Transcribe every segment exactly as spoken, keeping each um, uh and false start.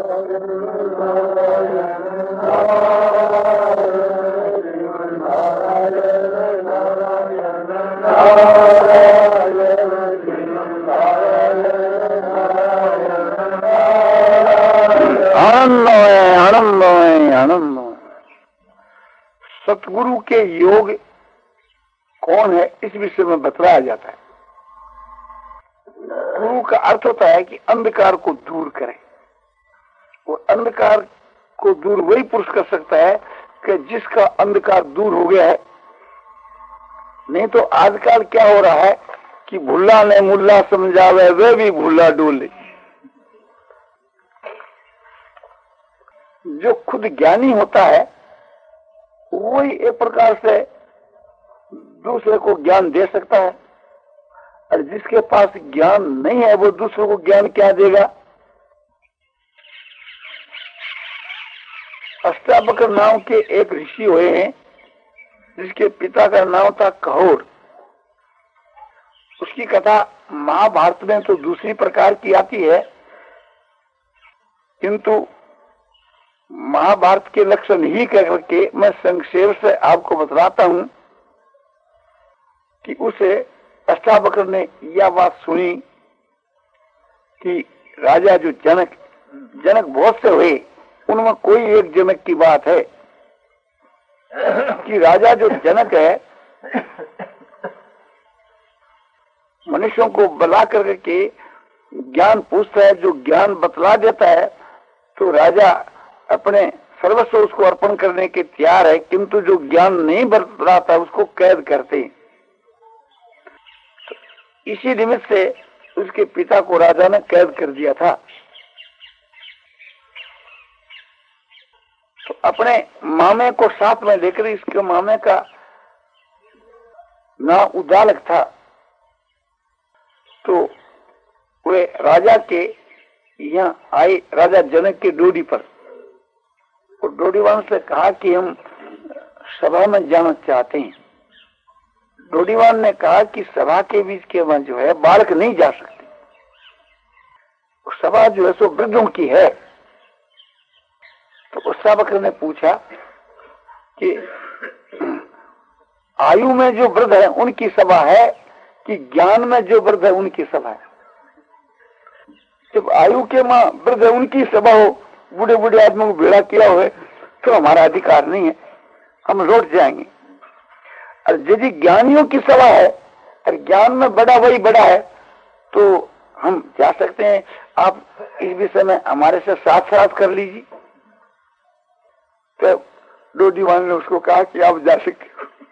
आनंद है, आनंद है, आनंद। सतगुरु के योग कौन है इस विषय में बतलाया जाता है। गुरु का अर्थ होता है कि अंधकार को दूर करें, और अंधकार को दूर वही पुरुष कर सकता है कि जिसका अंधकार दूर हो गया है। नहीं तो आजकल क्या हो रहा है कि भुल्ला ने मुल्ला समझावे वे भी भुल्ला डोले। जो खुद ज्ञानी होता है वही एक प्रकार से दूसरे को ज्ञान दे सकता है, और जिसके पास ज्ञान नहीं है वो दूसरों को ज्ञान क्या देगा। अष्टावक्र नाम के एक ऋषि हुए हैं जिसके पिता का नाम था कहोर। उसकी कथा महाभारत में तो दूसरी प्रकार की आती है, किंतु महाभारत के लक्षण ही करके मैं संक्षेप से आपको बतलाता हूं कि उसे अष्टावक्र ने यह बात सुनी कि राजा जो जनक जनक बहुत से हुए, उनमें कोई एक जनक की बात है कि राजा जो जनक है मनुष्यों को बुला करके ज्ञान पूछता है, जो ज्ञान बतला देता है तो राजा अपने सर्वस्व उसको अर्पण करने के तैयार है, किंतु जो ज्ञान नहीं बतलाता उसको कैद करते। तो इसी निमित्त से उसके पिता को राजा ने कैद कर दिया था। तो अपने मामे को साथ में लेकर, इसके मामे का नाम उदालक था, तो वे राजा के यहाँ आए, राजा जनक के डोडी पर। और डोडीवान से कहा कि हम सभा में जाना चाहते हैं। डोडीवान ने कहा कि सभा के बीच के वहां जो है बालक नहीं जा सकते, सभा जो है सो वृद्धों की है। तो अष्टावक्र ने पूछा कि आयु में जो वृद्ध है उनकी सभा है कि ज्ञान में जो वृद्ध है उनकी सभा है। जब आयु के मां वृद्ध है उनकी सभा हो, बूढ़े बूढ़े आदमियों को भेड़ा किया हुए, तो हमारा अधिकार नहीं है, हम लौट जाएंगे। और यदि ज्ञानियों की सभा है और ज्ञान में बड़ा वही बड़ा है तो हम जा सकते हैं, आप इस विषय में हमारे से साथ साथ कर लीजिए। तो डोडीवान ने उसको कहा कि आप जा सकते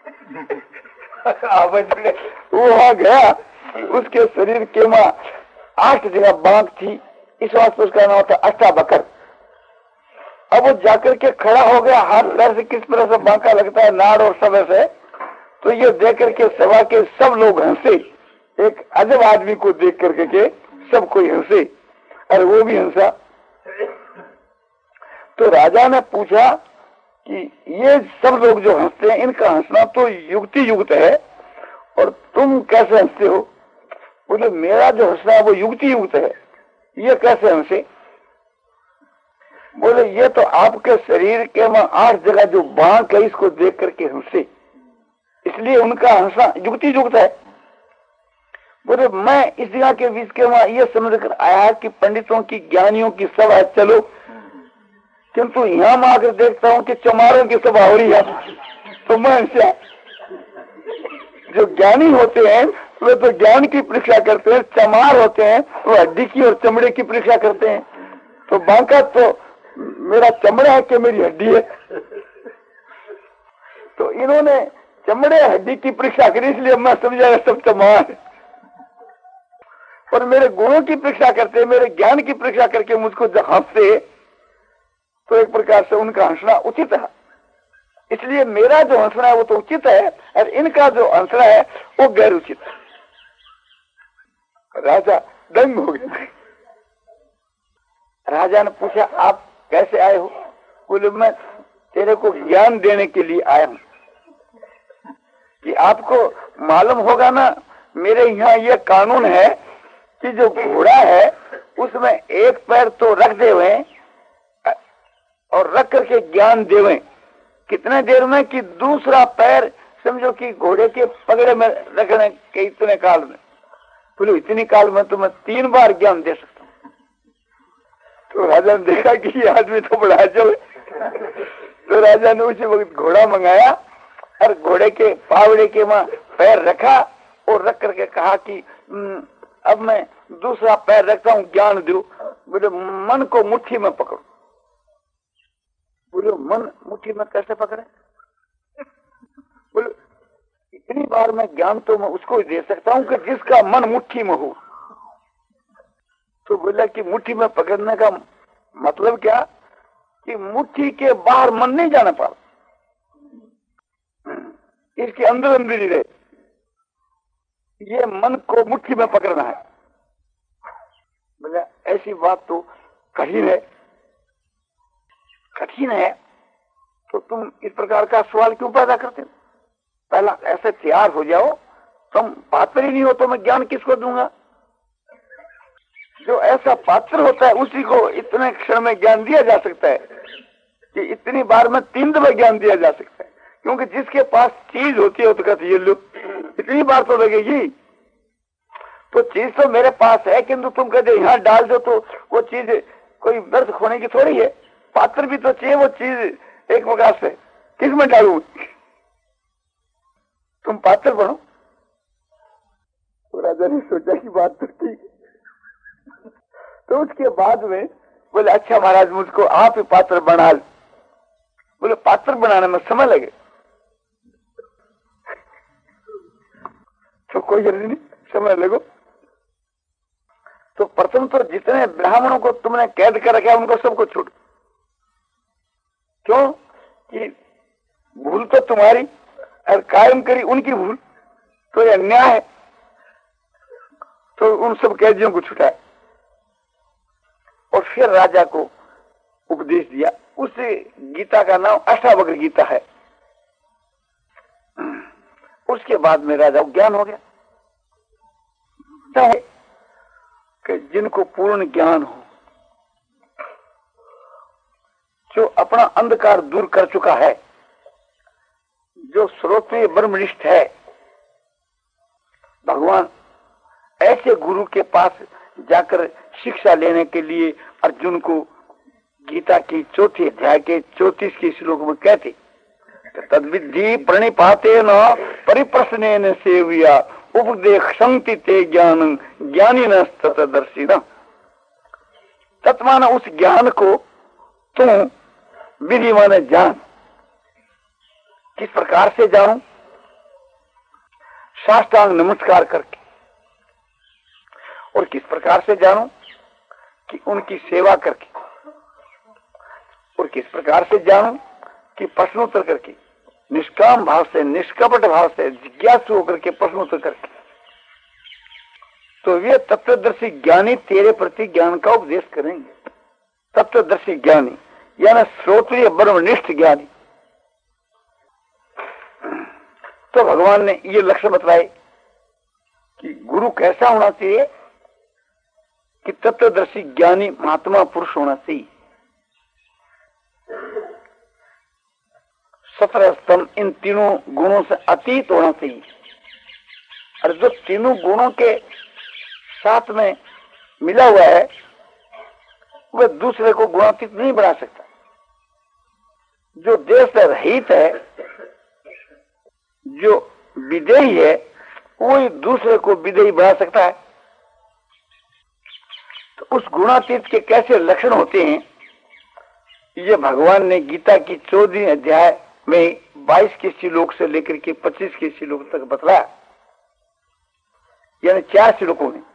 हो। वो वहां गया, उसके शरीर के मां आठ जगह बांक थी, इस वास्ते उसका नाम था अष्टावक्र। अब वो जाकर के खड़ा हो गया, हाथ पैर से किस तरह से बांका लगता है नाड़ और सब से, तो ये देख करके सभा के सब लोग हंसे। एक अजब आदमी को देख करके के सब कोई हंसे, और वो भी हंसा। तो राजा ने पूछा कि ये सब लोग जो हंसते हैं इनका हंसना तो युक्ति युक्त है, और तुम कैसे हंसते हो? बोले मेरा जो हंसना है वो युक्ति युक्त है, ये कैसे हंसे? बोले ये तो आपके शरीर के में आठ जगह जो बांक है इसको देख करके हंसे, इसलिए उनका हंसना युक्ति युक्त है। बोले मैं इस जगह के बीच के वहां ये समझ कर आया कि पंडितों की ज्ञानियों की सभा चलो, किंतु यहाँ मैं आकर देखता हूँ कि चमारों की सभा हो रही है। तो मैं इनसे जो ज्ञानी होते हैं वे तो ज्ञान की परीक्षा करते हैं, चमार होते हैं वो हड्डी की और चमड़े की परीक्षा करते हैं। तो बांका तो मेरा चमड़ा है कि मेरी हड्डी है? तो इन्होंने चमड़े हड्डी की परीक्षा करी, इसलिए मैं समझा सब चमार है। और मेरे गुणों की परीक्षा करते, मेरे ज्ञान की परीक्षा करके मुझको जब हंसते तो एक प्रकार से उनका हंसना उचित है। इसलिए मेरा जो हंसना है वो तो उचित है, और इनका जो हंसना है वो गैर उचित है। राजा दंग हो गया। राजा ने पूछा आप कैसे आए हो? बोले मैं तेरे को ज्ञान देने के लिए आया हूं कि आपको मालूम होगा ना, मेरे यहाँ ये कानून है कि जो घोड़ा है उसमें एक पैर तो रख दे हुए और रख करके ज्ञान देवें। कितने देर में कि दूसरा पैर समझो कि घोड़े के पगड़े में रखने के इतने काल में, बोलो इतनी काल में तो मैं तीन बार ज्ञान दे सकता हूँ। तो राजा ने देखा कि ये आदमी तो बड़ा अजब है। तो राजा ने उसी वक्त घोड़ा मंगाया और घोड़े के पावड़े के वहां पैर रखा और रख करके कहा कि अब मैं दूसरा पैर रखता हूँ, ज्ञान दो। बोले मन को मुट्ठी में पकड़ो। बोलो मन मुट्ठी में कैसे पकड़े? बोलो इतनी बार मैं ज्ञान तो मैं उसको दे सकता हूँ कि जिसका मन मुट्ठी में हो। तो बोला कि मुट्ठी में पकड़ने का मतलब क्या कि मुट्ठी के बाहर मन नहीं जाना पाता, इसके अंदर अंदर ही रहे। ये मन को मुट्ठी में पकड़ना है। बोला ऐसी बात तो कठिन है। कठिन है तो तुम इस प्रकार का सवाल क्यों पैदा करते हो? पहला ऐसे तैयार हो जाओ, तुम पात्र ही नहीं हो तो मैं ज्ञान किसको दूंगा? जो ऐसा पात्र होता है उसी को इतने क्षण में ज्ञान दिया जा सकता है कि इतनी बार में तीन दफा ज्ञान दिया जा सकता है। क्योंकि जिसके पास चीज होती है तो कहते ये लो इतनी बार तो लगेगी। तो चीज तो मेरे पास है किंतु तुम कहते यहाँ डाल दो तो वो चीज कोई व्यर्थ होने की थोड़ी है। पात्र भी तो चाहिए, वो चीज एक प्रकार से किस में डालू? तुम पात्र बनो। तो राजा ने सोचा कि बात तो ठीक है। तो उसके बाद में बोले अच्छा महाराज मुझको आप ही पात्र बना। बोले पात्र बनाने में समय लगे तो कोई जल्दी नहीं, समय लगो। तो प्रथम तो जितने ब्राह्मणों को तुमने कैद कर रखा उनको सबको छोड़। क्यों कि भूल तो तुम्हारी और कायम करी उनकी भूल, तो यह अन्याय है। तो उन सब कैदियों को छुटाया और फिर राजा को उपदेश दिया। उस गीता का नाम अष्टावक्र गीता है। उसके बाद में राजा को ज्ञान हो गया कि जिनको पूर्ण ज्ञान हो, जो अपना अंधकार दूर कर चुका है, जो श्रोत्रिय ब्रह्मनिष्ठ है, भगवान ऐसे गुरु के पास जाकर शिक्षा लेने के लिए अर्जुन को गीता की चौथी अध्याय के चौतीस के श्लोक में कहते तद्विद्धि प्रणिपाते न परिप्रश्नेन सेव्या उपदेक्षन्ति ते ज्ञानं ज्ञानिनः तत्दर्शिनः। तत्माना उस ज्ञान को तुम विधि माने जान। किस प्रकार से जानू? साष्टांग नमस्कार करके। और किस प्रकार से जानू? कि उनकी सेवा करके। और किस प्रकार से जानू? कि प्रश्नोत्तर करके, निष्काम भाव से, निष्कपट भाव से, जिज्ञासु होकर के प्रश्नोत्तर करके। तो वे तत्वदर्शी ज्ञानी तेरे प्रति ज्ञान का उपदेश करेंगे। तत्वदर्शी ज्ञानी यानी श्रोत्रिय ब्रह्मनिष्ठ ज्ञानी। तो भगवान ने ये लक्ष्य बताए कि गुरु कैसा होना चाहिए कि तत्वदर्शी ज्ञानी महात्मा पुरुष होना चाहिए। सत्रह स्तंभ इन तीनों गुणों से अतीत होना चाहिए। और जो तीनों गुणों के साथ में मिला हुआ है वह दूसरे को गुणातीत नहीं बना सकता। जो देश से रहित है, जो विदेही है, वही दूसरे को विदेही बना सकता है। तो उस गुणातीत के कैसे लक्षण होते हैं ये भगवान ने गीता की चौदहवीं अध्याय में बाईस के श्लोक से लेकर के पच्चीस के श्लोक तक बतलाया। यानी चार श्लोकों में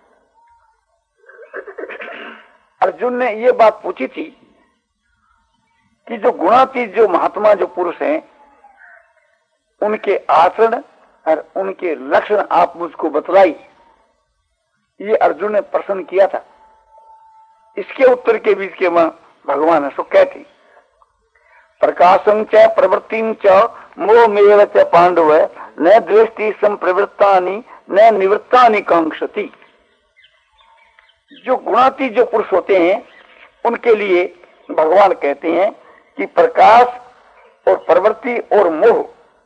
अर्जुन ने ये बात पूछी थी कि जो गुणातीत जो महात्मा जो पुरुष हैं उनके आचरण और उनके लक्षण आप मुझको बतलाई। ये अर्जुन ने प्रश्न किया था। इसके उत्तर के बीच के मां भगवान है सो कहते प्रकाशं च प्रवृत्तिं च मोहमेव च पांडव न दृष्टि संप्रवृत्तानि न निवृत्तानि कांक्षति। जो गुणातीत जो पुरुष होते हैं उनके लिए भगवान कहते हैं कि प्रकाश और प्रवृत्ति और मोह,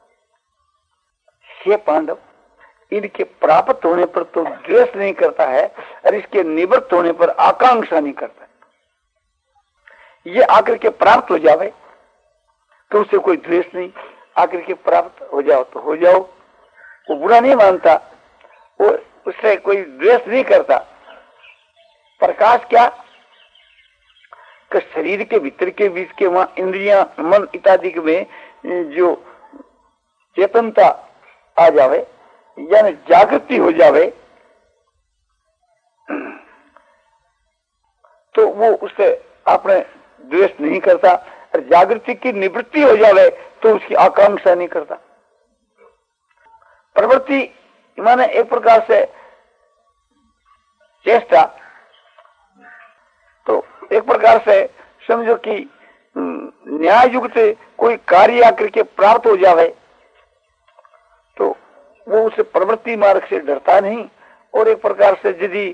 ये पांडव इनके प्राप्त होने पर तो द्वेष नहीं करता है और इसके निवृत्त होने पर आकांक्षा नहीं करता है। ये आकर के प्राप्त हो जावे तो उससे कोई द्वेष नहीं, आकर के प्राप्त हो जाओ तो हो जाओ, वो बुरा नहीं मानता, वो उससे कोई द्वेष नहीं करता। प्रकाश क्या कि शरीर के भीतर के बीच के वहां इंद्रियां मन इत्यादि में जो चेतनता आ जावे यानी जागृति हो जावे तो वो उससे अपने द्वेष नहीं करता, और जागृति की निवृत्ति हो जावे तो उसकी आकांक्षा नहीं करता। प्रवृत्ति माने एक प्रकार से चेष्टा, तो एक प्रकार से समझो कि न्याय युक्त कोई कार्य आकर के प्राप्त हो जावे तो वो उस प्रवृत्ति मार्ग से डरता नहीं, और एक प्रकार से यदि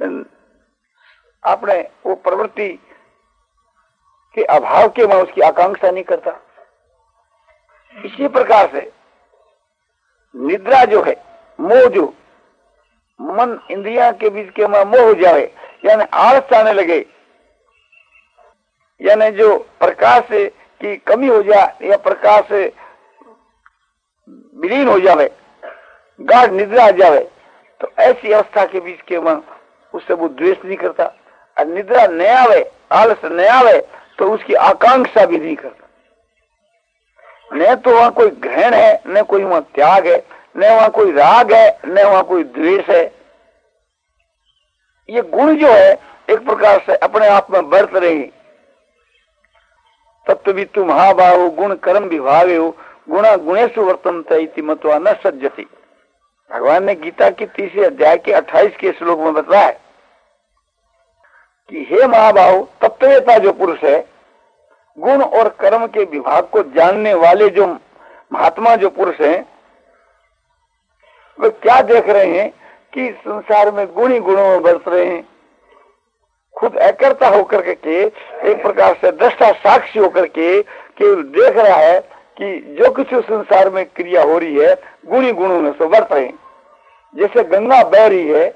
आपने वो प्रवृत्ति के अभाव के वहां उसकी आकांक्षा नहीं करता। इसी प्रकार से निद्रा जो है, मोह जो मन इंद्रिया के बीच के वहां मोह हो जाए यानी आलस आने लगे, यानी जो प्रकाश की कमी हो जाए या प्रकाश विलीन हो जावे, गाढ़ निद्रा आ जावे, तो ऐसी अवस्था के बीच के वहां उससे वो द्वेष नहीं करता, और निद्रा न आवे, आलस न आवे तो उसकी आकांक्षा भी नहीं करता। न तो वहां कोई ग्रहण है, न कोई वहां त्याग है, न वहां कोई राग है, न वहां कोई द्वेष है। ये गुण जो है एक प्रकार से अपने आप में बरत रहे। तत्वितु महाबाहु गुण कर्म विभाग हो गुणा गुणेशु वर्तन्ते इति मत्वा न सज्जति। भगवान ने गीता की तीसरे अध्याय के अट्ठाईस के श्लोक में बताया कि हे महाबाहु, तत्ववेता जो पुरुष है, गुण और कर्म के विभाग को जानने वाले जो महात्मा जो पुरुष हैं, वे क्या देख रहे हैं कि संसार में गुण ही गुणों में बरत रहे हैं। खुद अकर्ता होकर के एक प्रकार से दृष्टा साक्षी होकर के केवल देख रहा है कि जो कुछ संसार में क्रिया हो रही है गुणी गुणों में से बरत रहे हैं। जैसे गंगा बह रही है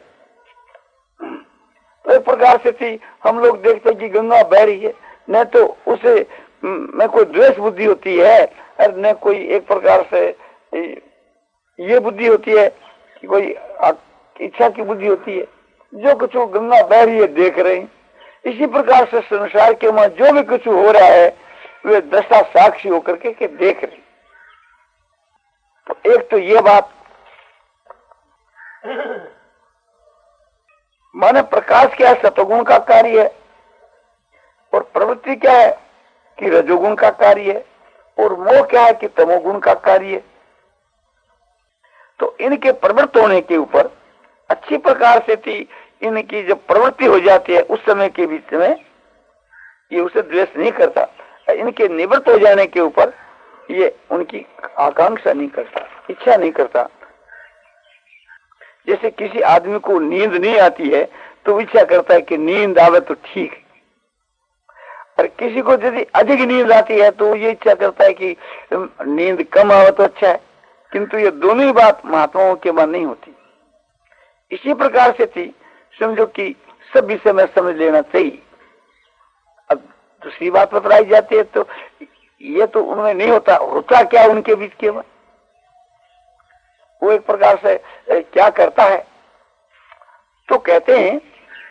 तो एक प्रकार से थी हम लोग देखते हैं कि गंगा बह रही है, न तो उसे न कोई द्वेष बुद्धि होती है और न कोई एक प्रकार से ये बुद्धि होती है कि कोई इच्छा की बुद्धि होती है। जो कुछ गंगा बह रही है देख रहे हैं। इसी प्रकार से संसार के वहां जो भी कुछ हो रहा है वे दशा साक्षी होकर के, के देख रहे। तो एक तो ये बात माने प्रकाश क्या है, सतोगुण का कार्य है, और प्रवृत्ति क्या है कि रजोगुण का कार्य है, और मोह क्या है कि तमोगुण का कार्य है। तो इनके प्रवृत्त होने के ऊपर अच्छी प्रकार से थी इनकी जब प्रवृत्ति हो जाती है उस समय के बीच में ये उसे द्वेष नहीं करता, इनके निवृत्त हो जाने के ऊपर ये उनकी आकांक्षा नहीं करता, इच्छा नहीं करता। जैसे किसी आदमी को नींद नहीं आती है तो इच्छा करता है कि नींद आवे तो ठीक है, और किसी को यदि अधिक नींद आती है तो ये इच्छा करता है कि नींद कम आवे तो अच्छा है। किंतु ये दोनों ही बात महात्माओं के मन नहीं होती। इसी प्रकार से थी समझो कि सब विषय में समझ लेना चाहिए। अब दूसरी बात बतलाई जाती है तो ये तो उनमें नहीं होता, होता क्या उनके बीच के में वो एक प्रकार से क्या करता है तो कहते हैं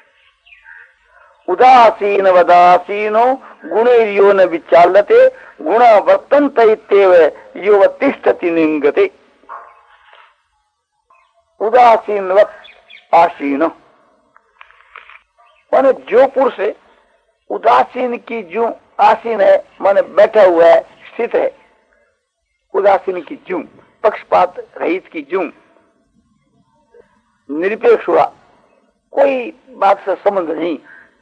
उदासीन वदासीनो गुणैर्यो न विचाल्यते गुणा वर्तन्त इत्येव यो तिष्ठति निंगते। उदासीन आसीनो माने जो पुरुष उदासीन की जो आसीन है माने बैठा हुआ है, स्थित है, उदासीन की जूं, पक्षपात रहित की जूं, निरपेक्ष हुआ, कोई बात से संबंध नहीं।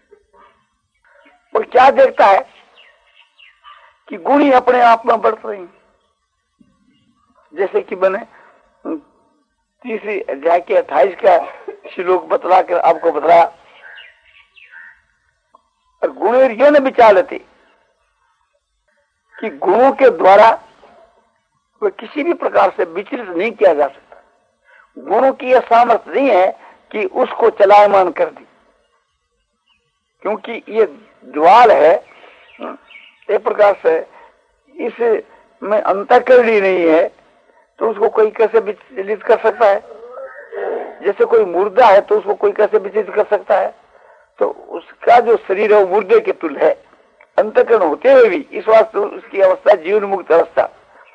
और क्या देखता है कि गुण ही अपने आप में बढ़ रही हैं। जैसे कि मैंने तीसरी अध्याय के अट्ठाईस का श्लोक बतला कर आपको बतलाया, और गुणेरियो ने विचार लेती कि गुणों के द्वारा वह किसी भी प्रकार से विचलित नहीं किया जा सकता। गुणों की यह सामर्थ्य नहीं है कि उसको चलायमान कर दी, क्योंकि ये ज्वाल है एक प्रकार से, इसमें अंतःकरण ही नहीं है, तो उसको कोई कैसे विचलित कर सकता है? जैसे कोई मुर्दा है तो उसको कोई कैसे विचलित कर सकता है? तो उसका जो शरीर है वो मुर्दे के तुल्य है, अंतःकरण होते हुए भी। इस वास्ते उसकी अवस्था जीवन मुक्त अवस्था।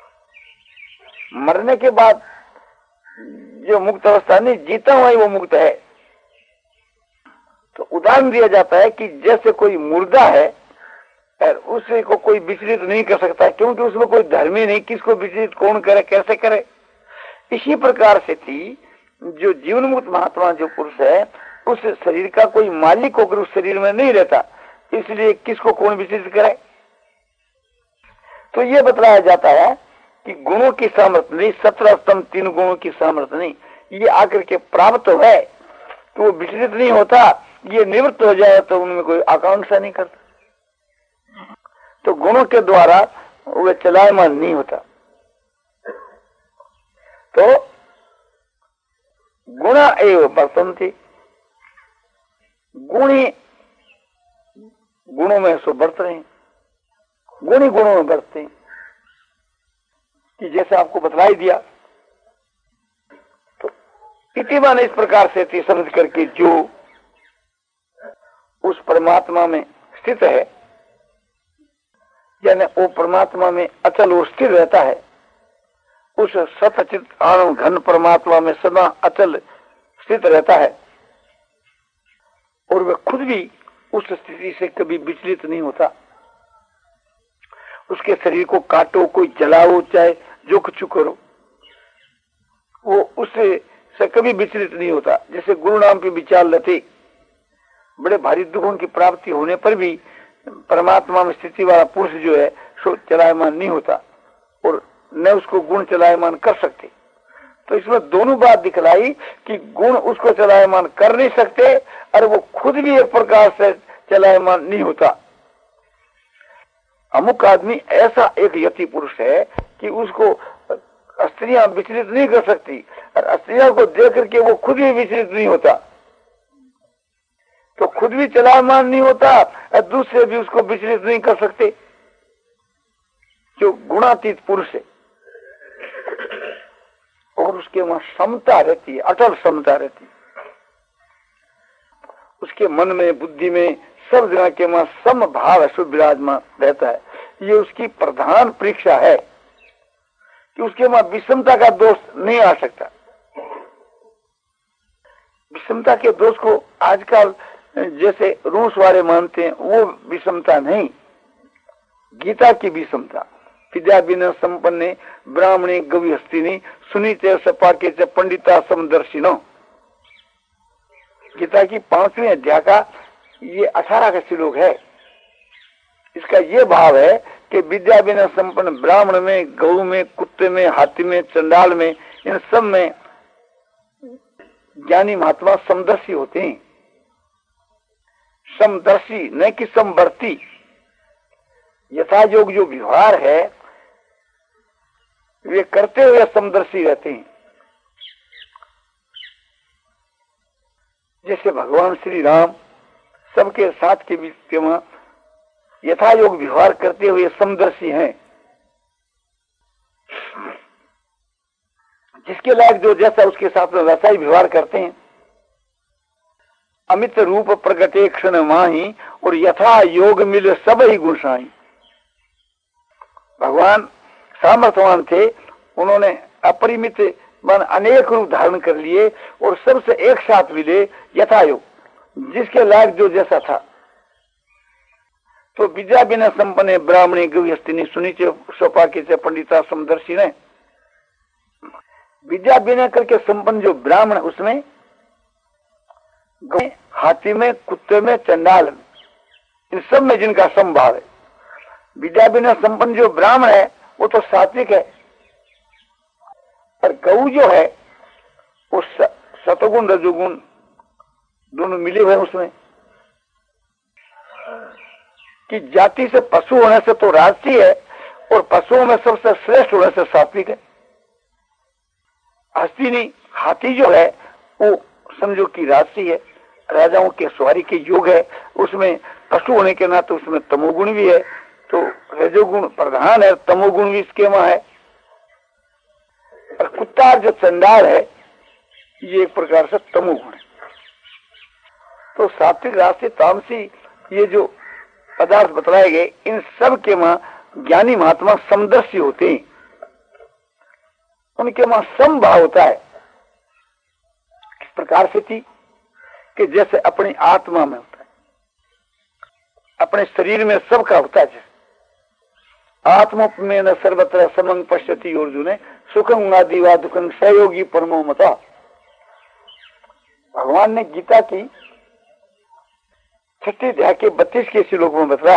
मरने के बाद जो मुक्त अवस्था नहीं, जीता हुआ ही वो मुक्त है। तो उदाहरण दिया जाता है कि जैसे कोई मुर्दा है और उसे को कोई विचलित नहीं कर सकता, क्योंकि उसमें कोई धर्म ही नहीं, किसको विचलित कौन करे, कैसे करे। इसी प्रकार से थी जो जीवन मुक्त महात्मा जो पुरुष है, उस शरीर का कोई मालिक होकर उस शरीर में नहीं रहता, इसलिए किसको कौन विचलित करे। तो ये बतलाया जाता है कि गुणों की सामर्थ्य नहीं, सत्रह स्तंभ तीन गुणों की सामर्थ्य नहीं, ये आकर के प्राप्त है तो वो विचलित नहीं होता। ये निवृत्त हो जाए तो उनमें कोई आकांक्षा नहीं करता। तो गुणों के द्वारा वे चलायमान नहीं होता। तो गुणा एवं वर्तन्ते, गुणी गुणों में सो बरत रहे, गुणी गुणों में बरतते, कि जैसे आपको बतलाई दिया। तो इतिमान इस प्रकार से थी, समझ करके जो उस परमात्मा में स्थित है, यानी वो परमात्मा में अचल वो स्थिर रहता है, उस सतचित आनंद घन परमात्मा में सदा अचल स्थित रहता है, और वह खुद भी उस स्थिति से कभी विचलित नहीं होता। उसके शरीर को काटो, कोई जलाओ, चाहे जो कुछ करो, वो उससे से कभी विचलित नहीं होता। जैसे गुरु नाम पे विचार लेते, बड़े भारी दुखों की प्राप्ति होने पर भी परमात्मा में स्थिति वाला पुरुष जो है सो चलायमान नहीं होता, और न उसको गुण चलायमान कर सकते। तो इसमें दोनों बात दिखलाई कि गुण उसको चलायमान कर नहीं सकते, और वो खुद भी एक प्रकार से चलायमान नहीं होता। अमुक आदमी ऐसा एक यति पुरुष है कि उसको स्त्रियां विचलित नहीं कर सकती, और स्त्रियों को देख करके वो खुद भी विचलित नहीं होता। तो खुद भी चलायमान नहीं होता और दूसरे भी उसको विचलित नहीं कर सकते, जो गुणातीत पुरुष है। और उसके वहां समता रहती है, अटल समता रहती है। उसके मन में, बुद्धि में, सब जगह के वहां सम भाव विराजमान रहता है। ये उसकी प्रधान परीक्षा है कि उसके वहां विषमता का दोष नहीं आ सकता। विषमता के दोष को आजकल जैसे रूस वाले मानते हैं, वो विषमता नहीं, गीता की विषमता। विद्या बिना संपन्ने ब्राह्मणे गवि हस्तिनी सुनीते सपाके च पंडिता समदर्शिनो। गीता की पांचवें अध्याय का ये अठारह का श्लोक है। इसका ये भाव है कि विद्या बिना संपन्न ब्राह्मण में, गऊ में, कुत्ते में, हाथी में, चंडाल में, इन सब में ज्ञानी महात्मा समदर्शी होते हैं। समदर्शी न कि समवर्ती। यथायोग जो व्यवहार है वे करते हुए समदर्शी रहते हैं। जैसे भगवान श्री राम सबके साथ के बीच के वहां यथायोग व्यवहार करते हुए समदर्शी हैं। जिसके लायक जो जैसा उसके साथ में वैसा ही व्यवहार करते हैं। अमित रूप प्रगटे क्षण माही और यथा योग मिल सब ही गुणसाई। भगवान सामर्थ्यवान थे, उन्होंने अपरिमित मन अनेक रूप धारण कर लिए और सबसे एक साथ मिले यथा योग, जिसके लायक जो जैसा था। तो विद्या बिना संपन्न ब्राह्मणी गवि हस्तिनी सुनीचे सोपाके से पंडिता समदर्शी ने। विद्या बिना करके संपन्न जो ब्राह्मण, उसमें हाथी में, कुत्ते में, चंडाल में, इन सब में जिनका समभाव है। विद्या बिना संपन्न जो ब्राह्मण है वो तो सात्विक है, और गऊ जो है वो सतगुण रजोगुण दोनों मिले हुए उसमें। कि जाति से पशु होने से तो राजसी है, और पशुओं में सबसे श्रेष्ठ होने से सात्विक है। हस्ती नहीं, हाथी जो है वो समझो कि राशि है, राजाओं के सवारी के योग है, उसमें पशु होने के नाते उसमें तमोगुण भी है, तो रजोगुण प्रधान है, तमोगुण भी इसके वहां है। और कुत्ता जो चंडाल है ये एक प्रकार से तमोगुण है। तो सात्विक राशि तामसी ये जो पदार्थ बतलाए गए इन सब के वहां ज्ञानी महात्मा समदर्शी होते हैं, उनके वहां समभाव होता है। किस प्रकार से थी कि जैसे अपनी आत्मा में होता है, अपने शरीर में सबका होता है। आत्मा में न सर्वत्र समंग पश्यति अर्जुन सुखम आदि वा दुखम सहयोगी परमो मता। भगवान ने गीता की छठी अध्याय के बत्तीस के श्लोक में बताया,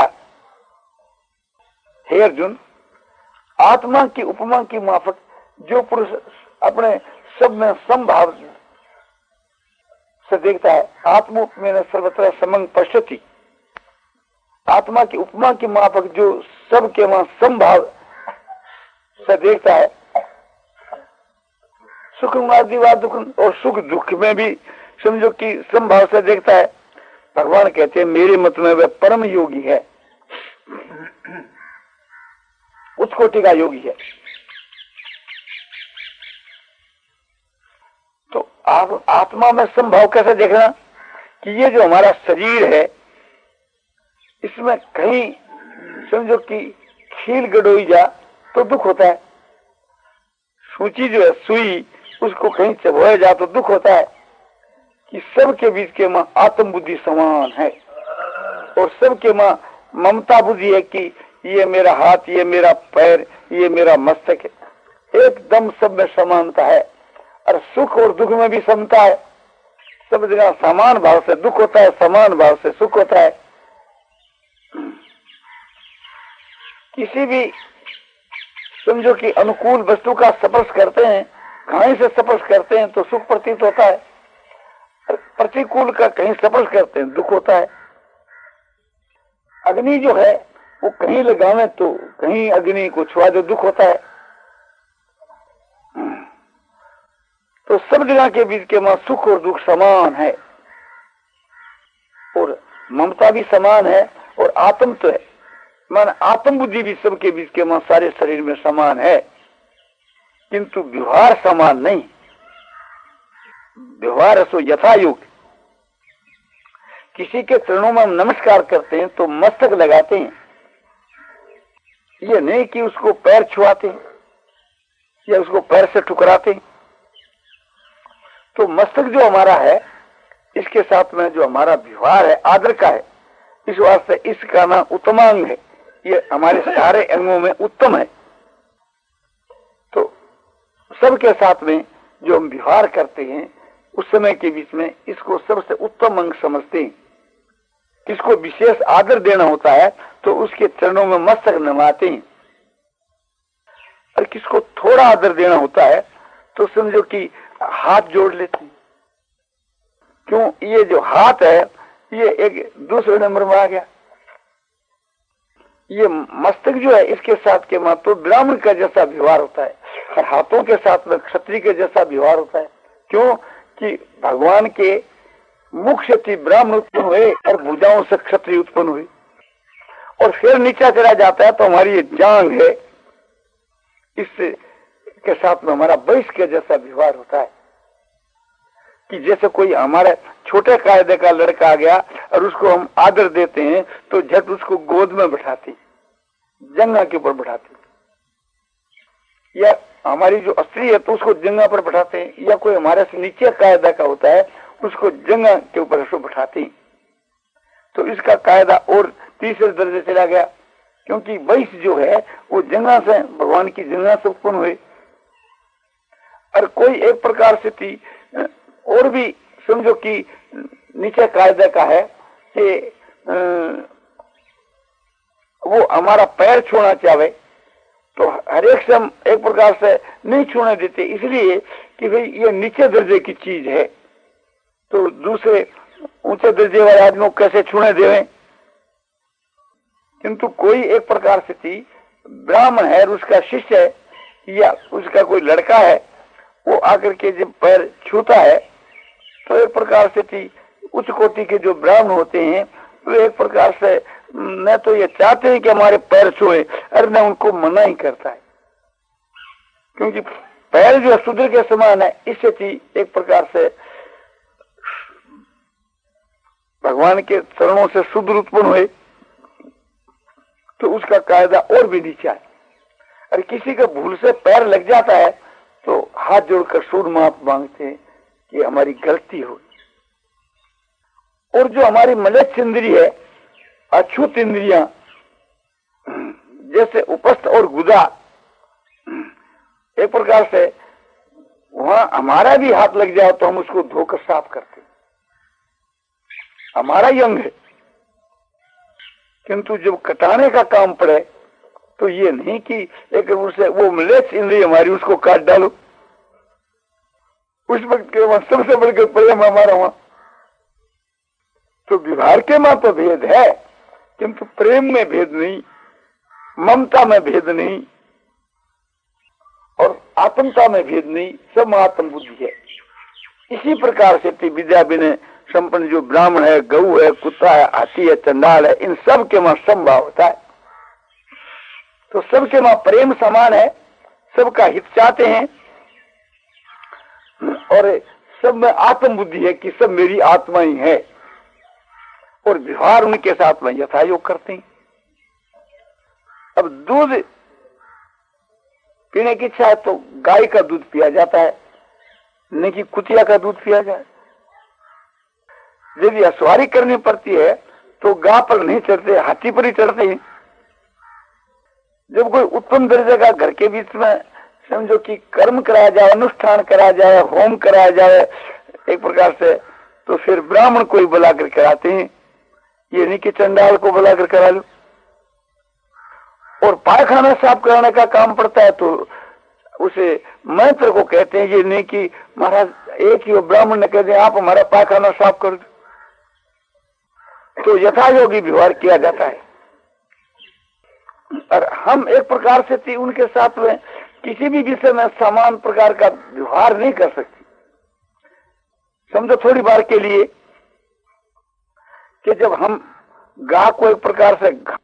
हे अर्जुन, आत्मा की उपमा की माफक जो पुरुष अपने सब में समभाव से देखता है, आत्मा में सर्वत्र समंग पश्यति, आत्मा की उपमा की माफक जो सब के वहां समभाव से देखता है, सुख व दुख और सुख दुख में भी समझो कि समभाव से देखता है। भगवान कहते हैं मेरे मत में वह परम योगी है, उच्च कोटि का योगी है। तो आप आत्मा में समभाव कैसे देखना कि ये जो हमारा शरीर है इसमें कहीं समझो कि खील गड़ोई जा तो दुख होता है, सूची जो है सुई उसको कहीं चबोया जा तो दुख होता है, कि सबके बीच के मां आत्म बुद्धि समान है और सबके मां ममता बुद्धि है कि ये मेरा हाथ, ये मेरा पैर, ये मेरा मस्तक है, एकदम सब में समानता है। और सुख और दुख में भी समता है, सब जगह समान भाव से दुख होता है, समान भाव से सुख होता है। किसी भी समझो कि अनुकूल वस्तु का स्पर्श करते हैं, कहीं से स्पर्श करते हैं तो सुख प्रतीत होता है, प्रतिकूल का कहीं स्पर्श करते हैं दुख होता है। अग्नि जो है वो कहीं लगावे तो कहीं अग्नि को छुआ जो दुख होता है। तो सब जगह के बीच के वहां सुख और दुख समान है और ममता भी समान है और आत्म तो है, मान आत्म बुद्धि भी सबके बीच के वहां सारे शरीर में समान है, किंतु व्यवहार समान नहीं। व्यवहार सो यथा योग, किसी के चरणों में हम नमस्कार करते हैं तो मस्तक लगाते हैं, ये नहीं कि उसको पैर छुआते हैं या उसको पैर से ठुकराते हैं। तो मस्तक जो हमारा है इसके साथ में जो हमारा व्यवहार है आदर का है, इस वास्ते इसका नाम उत्तमांग है, ये हमारे सारे अंगों में उत्तम है। तो सबके साथ में जो हम व्यवहार करते हैं उस समय के बीच में इसको सबसे उत्तम अंग समझते हैं। किसको विशेष आदर देना होता है तो उसके चरणों में मस्तक नवाते हैं, और किसको थोड़ा आदर देना होता है तो समझो कि हाथ जोड़ लेते हैं। क्यों? ये जो हाथ है ये एक दूसरे नंबर में आ गया। ये मस्तक जो है इसके साथ के मां तो ब्राह्मण का जैसा व्यवहार होता है और हाथों के साथ में क्षत्रिय के जैसा व्यवहार होता है। क्यों कि भगवान के मुख से ब्राह्मण उत्पन्न हुए और भुजाओं से क्षत्रिय उत्पन्न हुए, और फिर नीचा चला जाता है तो हमारी ये जांग है इससे के साथ में हमारा वैश्य के जैसा व्यवहार होता है। कि जैसे कोई हमारे छोटे कायदे का लड़का आ गया और उसको हम आदर देते हैं तो झट उसको गोद में बैठाते, जंगा के ऊपर बैठाते, या हमारी जो स्त्री है तो उसको जंगा पर बैठाते हैं, या कोई हमारे से नीचे कायदा का होता है उसको जंगा के ऊपर उसको बैठाते हैं। तो इसका कायदा और तीसरे दर्जे चला गया, क्योंकि वैश्य जो है वो जंगा से, भगवान की जंगा से उत्पन्न हुए। और कोई एक प्रकार से थी और भी समझो कि नीचे कायदा का है कि वो हमारा पैर छूना चाहे तो हर एक से हम एक प्रकार से नहीं छूने देते, इसलिए कि भाई ये नीचे दर्जे की चीज है तो दूसरे ऊंचे दर्जे वाले आदमी को कैसे छूने देवें। किंतु कोई एक प्रकार से थी ब्राह्मण है, उसका शिष्य है या उसका कोई लड़का है, वो आकर के जब पैर छूता है तो एक प्रकार से थी उच्च कोटि के जो ब्राह्मण होते हैं वो तो एक प्रकार से न तो ये चाहते हैं कि हमारे पैर छुए, अरे न उनको मना ही करता है, क्योंकि पैर जो शूद्र के समान है, इससे थी एक प्रकार से भगवान के चरणों से शूद्र उत्पन्न हुए तो उसका कायदा और भी नीचा है। अरे किसी का भूल से पैर लग जाता है तो हाथ जोड़कर सूद माफ मांगते हैं कि हमारी गलती हो। और जो हमारी मलेच्छ इंद्री है, अछूत इंद्रियां जैसे उपस्थ और गुदा, एक प्रकार से वहां हमारा भी हाथ लग जाए तो हम उसको धोकर साफ करते, हमारा ही अंग है, किंतु जब कटाने का काम पड़े तो ये नहीं कि एक उसे वो मलेच्छ इंद्रिय हमारी उसको काट डालो। उस वक्त के वहां सबसे बढ़कर प्रेम हमारा वहां तो व्यवहार के मां तो भेद है, किंतु प्रेम में भेद नहीं, ममता में भेद नहीं और आत्मता में भेद नहीं, सब आत्म बुद्धि है। इसी प्रकार से विद्या विनय संपन्न जो ब्राह्मण है, गऊ है, कुत्ता है, हाथी है, चंडाल है, इन सब के वहां समभाव होता है। तो सबके वहां प्रेम समान है, सबका हित चाहते हैं और सब में आत्म बुद्धि है कि सब मेरी आत्मा ही है और व्यवहार उनके साथ में यथायोग करते हैं। अब दूध पीने की इच्छा है तो गाय का दूध पिया जाता है, नहीं कि कुतिया का दूध पिया जाए। यदि असवारी करनी पड़ती है तो गा पर नहीं चढ़ते, हाथी पर ही चढ़ते हैं। जब कोई उत्तम दर्जे का घर के बीच में समझो कि कर्म कराया जाए, अनुष्ठान कराया जाए, होम कराया जाए एक प्रकार से, तो फिर ब्राह्मण को ही बुलाकर कराते हैं, ये नहीं कि चंडाल को बुलाकर करा लो। और पायखाना साफ कराने का काम पड़ता है तो उसे मंत्र को कहते हैं, ये नहीं कि महाराज एक ही ब्राह्मण ने कह दिया आप हमारा पायखाना साफ कर दो, तो यथायोगी व्यवहार किया जाता है। और हम एक प्रकार से थी उनके साथ में किसी भी विषय में समान प्रकार का व्यवहार नहीं कर सकती। समझो थोड़ी बार के लिए कि जब हम गा को एक प्रकार से